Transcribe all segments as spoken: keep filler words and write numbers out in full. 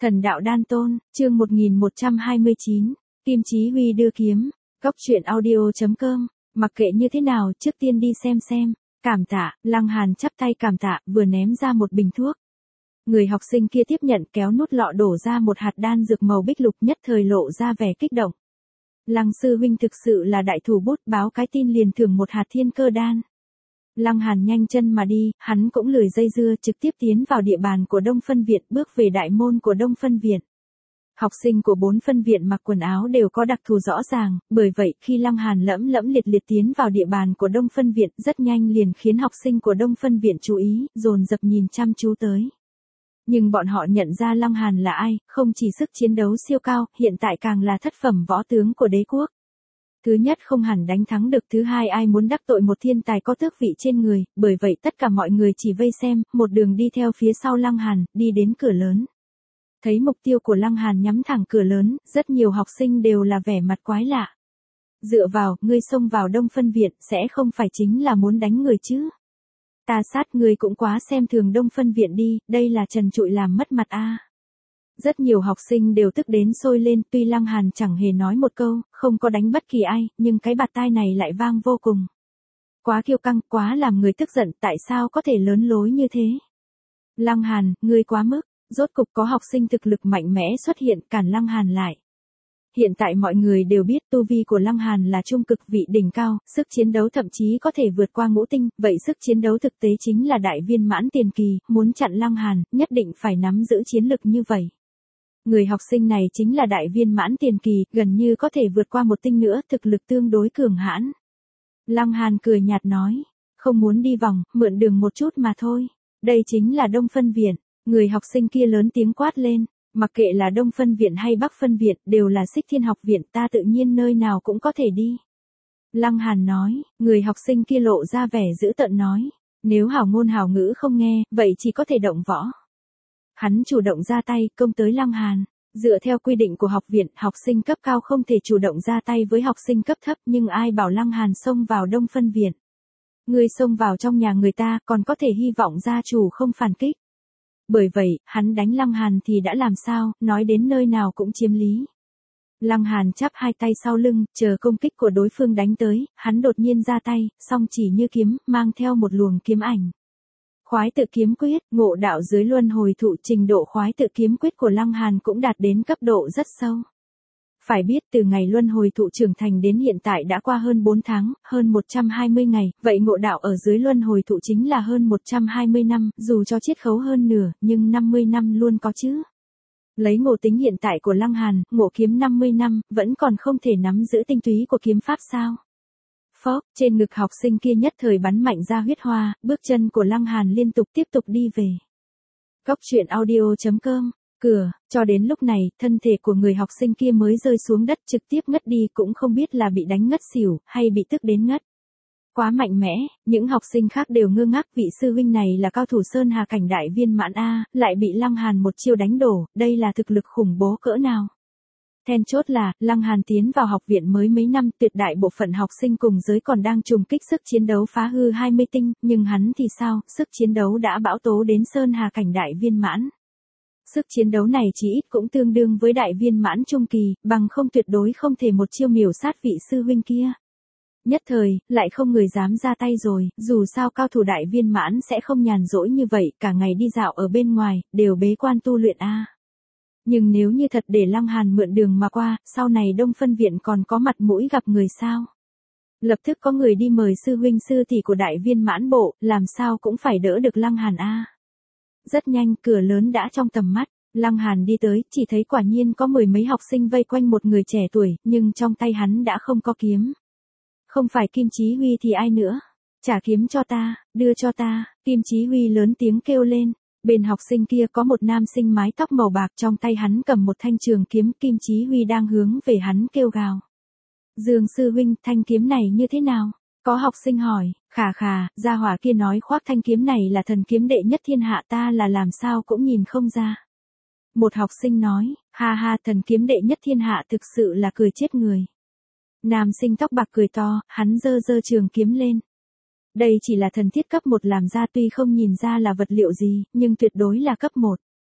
Thần đạo đan tôn, chương một nghìn một trăm hai mươi chín, Kim Chí Huy đưa kiếm, Cốc truyện audio chấm com, mặc kệ như thế nào trước tiên đi xem xem, cảm tạ, Lăng Hàn chắp tay cảm tạ, vừa ném ra một bình thuốc. Người học sinh kia tiếp nhận kéo nút lọ đổ ra một hạt đan dược màu bích lục nhất thời lộ ra vẻ kích động. Lăng sư huynh thực sự là đại thủ bút, báo cái tin liền thưởng một hạt thiên cơ đan. Lăng Hàn nhanh chân mà đi, hắn cũng lười dây dưa trực tiếp tiến vào địa bàn của Đông Phân Viện, bước về đại môn của Đông Phân Viện. Học sinh của bốn phân viện mặc quần áo đều có đặc thù rõ ràng, bởi vậy khi Lăng Hàn lẫm lẫm liệt liệt tiến vào địa bàn của Đông Phân Viện rất nhanh liền khiến học sinh của Đông Phân Viện chú ý, dồn dập nhìn chăm chú tới. Nhưng bọn họ nhận ra Lăng Hàn là ai, không chỉ sức chiến đấu siêu cao, hiện tại càng là thất phẩm võ tướng của đế quốc. Thứ nhất không hẳn đánh thắng được, thứ hai ai muốn đắc tội một thiên tài có tước vị trên người, bởi vậy tất cả mọi người chỉ vây xem, một đường đi theo phía sau Lăng Hàn, đi đến cửa lớn. Thấy mục tiêu của Lăng Hàn nhắm thẳng cửa lớn, rất nhiều học sinh đều là vẻ mặt quái lạ. Dựa vào, ngươi xông vào Đông Phân Viện, sẽ không phải chính là muốn đánh người chứ? Ta sát, ngươi cũng quá xem thường Đông Phân Viện đi, đây là trần trụi làm mất mặt a. Rất nhiều học sinh đều tức đến sôi lên, tuy Lăng Hàn chẳng hề nói một câu, không có đánh bất kỳ ai, nhưng cái bạt tai này lại vang vô cùng. Quá kiêu căng, quá làm người tức giận, tại sao có thể lớn lối như thế? Lăng Hàn, ngươi quá mức, rốt cục có học sinh thực lực mạnh mẽ xuất hiện cản Lăng Hàn lại. Hiện tại mọi người đều biết tu vi của Lăng Hàn là trung cực vị đỉnh cao, sức chiến đấu thậm chí có thể vượt qua ngũ tinh, vậy sức chiến đấu thực tế chính là đại viên mãn tiền kỳ, muốn chặn Lăng Hàn, nhất định phải nắm giữ chiến lực như vậy. Người học sinh này chính là đại viên mãn tiền kỳ, gần như có thể vượt qua một tinh nữa, thực lực tương đối cường hãn. Lăng Hàn cười nhạt nói, không muốn đi vòng, mượn đường một chút mà thôi. Đây chính là Đông Phân Viện. Người học sinh kia lớn tiếng quát lên, mặc kệ là Đông Phân Viện hay Bắc Phân Viện, đều là Xích Thiên học viện, ta tự nhiên nơi nào cũng có thể đi. Lăng Hàn nói, người học sinh kia lộ ra vẻ dữ tợn nói, nếu hảo ngôn hảo ngữ không nghe, vậy chỉ có thể động võ. Hắn chủ động ra tay, công tới Lăng Hàn. Dựa theo quy định của học viện, học sinh cấp cao không thể chủ động ra tay với học sinh cấp thấp, nhưng ai bảo Lăng Hàn xông vào Đông Phân Viện. Người xông vào trong nhà người ta, còn có thể hy vọng gia chủ không phản kích. Bởi vậy, hắn đánh Lăng Hàn thì đã làm sao, nói đến nơi nào cũng chiếm lý. Lăng Hàn chắp hai tay sau lưng, chờ công kích của đối phương đánh tới, hắn đột nhiên ra tay, song chỉ như kiếm, mang theo một luồng kiếm ảnh. Khoái tự kiếm quyết, ngộ đạo dưới luân hồi thụ, trình độ khoái tự kiếm quyết của Lăng Hàn cũng đạt đến cấp độ rất sâu. Phải biết từ ngày luân hồi thụ trưởng thành đến hiện tại đã qua hơn bốn tháng, hơn một trăm hai mươi ngày, vậy ngộ đạo ở dưới luân hồi thụ chính là hơn một trăm hai mươi năm, dù cho chiết khấu hơn nửa, nhưng năm mươi năm luôn có chứ. Lấy ngộ tính hiện tại của Lăng Hàn, ngộ kiếm năm mươi năm, vẫn còn không thể nắm giữ tinh túy của kiếm pháp sao? Phốc, trên ngực học sinh kia nhất thời bắn mạnh ra huyết hoa, bước chân của Lăng Hàn liên tục tiếp tục đi về. Cốc truyện audio chấm com, cửa, cho đến lúc này, thân thể của người học sinh kia mới rơi xuống đất trực tiếp ngất đi, cũng không biết là bị đánh ngất xỉu, hay bị tức đến ngất. Quá mạnh mẽ, những học sinh khác đều ngơ ngác, vị sư huynh này là cao thủ Sơn Hà cảnh đại viên mãn A, lại bị Lăng Hàn một chiêu đánh đổ, đây là thực lực khủng bố cỡ nào. Then chốt là, Lăng Hàn tiến vào học viện mới mấy năm, tuyệt đại bộ phận học sinh cùng giới còn đang trùng kích sức chiến đấu phá hư hai mươi tinh, nhưng hắn thì sao, sức chiến đấu đã bão tố đến Sơn Hà cảnh đại viên mãn. Sức chiến đấu này chỉ ít cũng tương đương với đại viên mãn trung kỳ, bằng không tuyệt đối không thể một chiêu miểu sát vị sư huynh kia. Nhất thời, lại không người dám ra tay rồi, dù sao cao thủ đại viên mãn sẽ không nhàn rỗi như vậy, cả ngày đi dạo ở bên ngoài, đều bế quan tu luyện a. Nhưng nếu như thật để Lăng Hàn mượn đường mà qua, sau này Đông Phân Viện còn có mặt mũi gặp người sao? Lập tức có người đi mời sư huynh sư tỷ của đại viên mãn bộ, làm sao cũng phải đỡ được Lăng Hàn a. Rất nhanh, cửa lớn đã trong tầm mắt, Lăng Hàn đi tới, chỉ thấy quả nhiên có mười mấy học sinh vây quanh một người trẻ tuổi, nhưng trong tay hắn đã không có kiếm. Không phải Kim Chí Huy thì ai nữa? Trả kiếm cho ta, đưa cho ta, Kim Chí Huy lớn tiếng kêu lên. Bên học sinh kia có một nam sinh mái tóc màu bạc, trong tay hắn cầm một thanh trường kiếm, Kim Chí Huy đang hướng về hắn kêu gào. Dương sư huynh, thanh kiếm này như thế nào? Có học sinh hỏi, khà khà, gia hỏa kia nói khoác thanh kiếm này là thần kiếm đệ nhất thiên hạ, ta là làm sao cũng nhìn không ra. Một học sinh nói, ha ha, thần kiếm đệ nhất thiên hạ thực sự là cười chết người. Nam sinh tóc bạc cười to, hắn giơ giơ trường kiếm lên. Đây chỉ là thần thiết cấp một làm ra, tuy không nhìn ra là vật liệu gì, nhưng tuyệt đối là cấp một.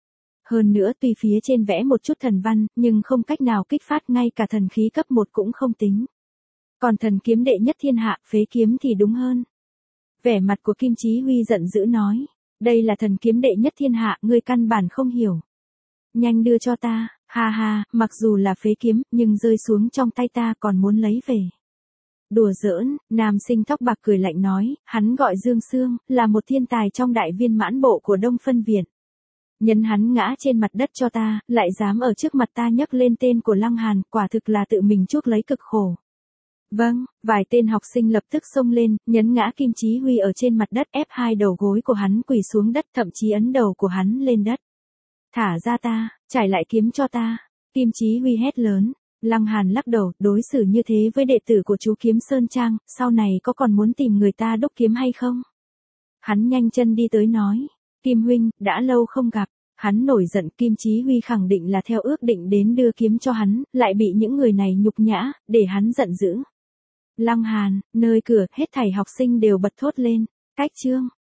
Hơn nữa tuy phía trên vẽ một chút thần văn, nhưng không cách nào kích phát ngay cả thần khí cấp một cũng không tính. Còn thần kiếm đệ nhất thiên hạ, phế kiếm thì đúng hơn. Vẻ mặt của Kim Chí Huy giận dữ nói. Đây là thần kiếm đệ nhất thiên hạ, ngươi căn bản không hiểu. Nhanh đưa cho ta, ha ha, mặc dù là phế kiếm, nhưng rơi xuống trong tay ta còn muốn lấy về. Đùa giỡn, nam sinh tóc bạc cười lạnh nói, hắn gọi Dương Sương, là một thiên tài trong đại viên mãn bộ của Đông Phân Viện. Nhân hắn ngã trên mặt đất cho ta, lại dám ở trước mặt ta nhấc lên tên của Lăng Hàn, quả thực là tự mình chuốc lấy cực khổ. Vâng, vài tên học sinh lập tức xông lên, nhấn ngã Kim Chí Huy ở trên mặt đất, ép hai đầu gối của hắn quỳ xuống đất, thậm chí ấn đầu của hắn lên đất. Thả ra ta, trải lại kiếm cho ta. Kim Chí Huy hét lớn. Lăng Hàn lắc đầu, đối xử như thế với đệ tử của chú Kiếm Sơn Trang, sau này có còn muốn tìm người ta đúc kiếm hay không? Hắn nhanh chân đi tới nói. Kim huynh, đã lâu không gặp. Hắn nổi giận, Kim Chí Huy khẳng định là theo ước định đến đưa kiếm cho hắn, lại bị những người này nhục nhã, để hắn giận dữ. Lăng Hàn, nơi cửa, hết thảy học sinh đều bật thốt lên. Cách chương.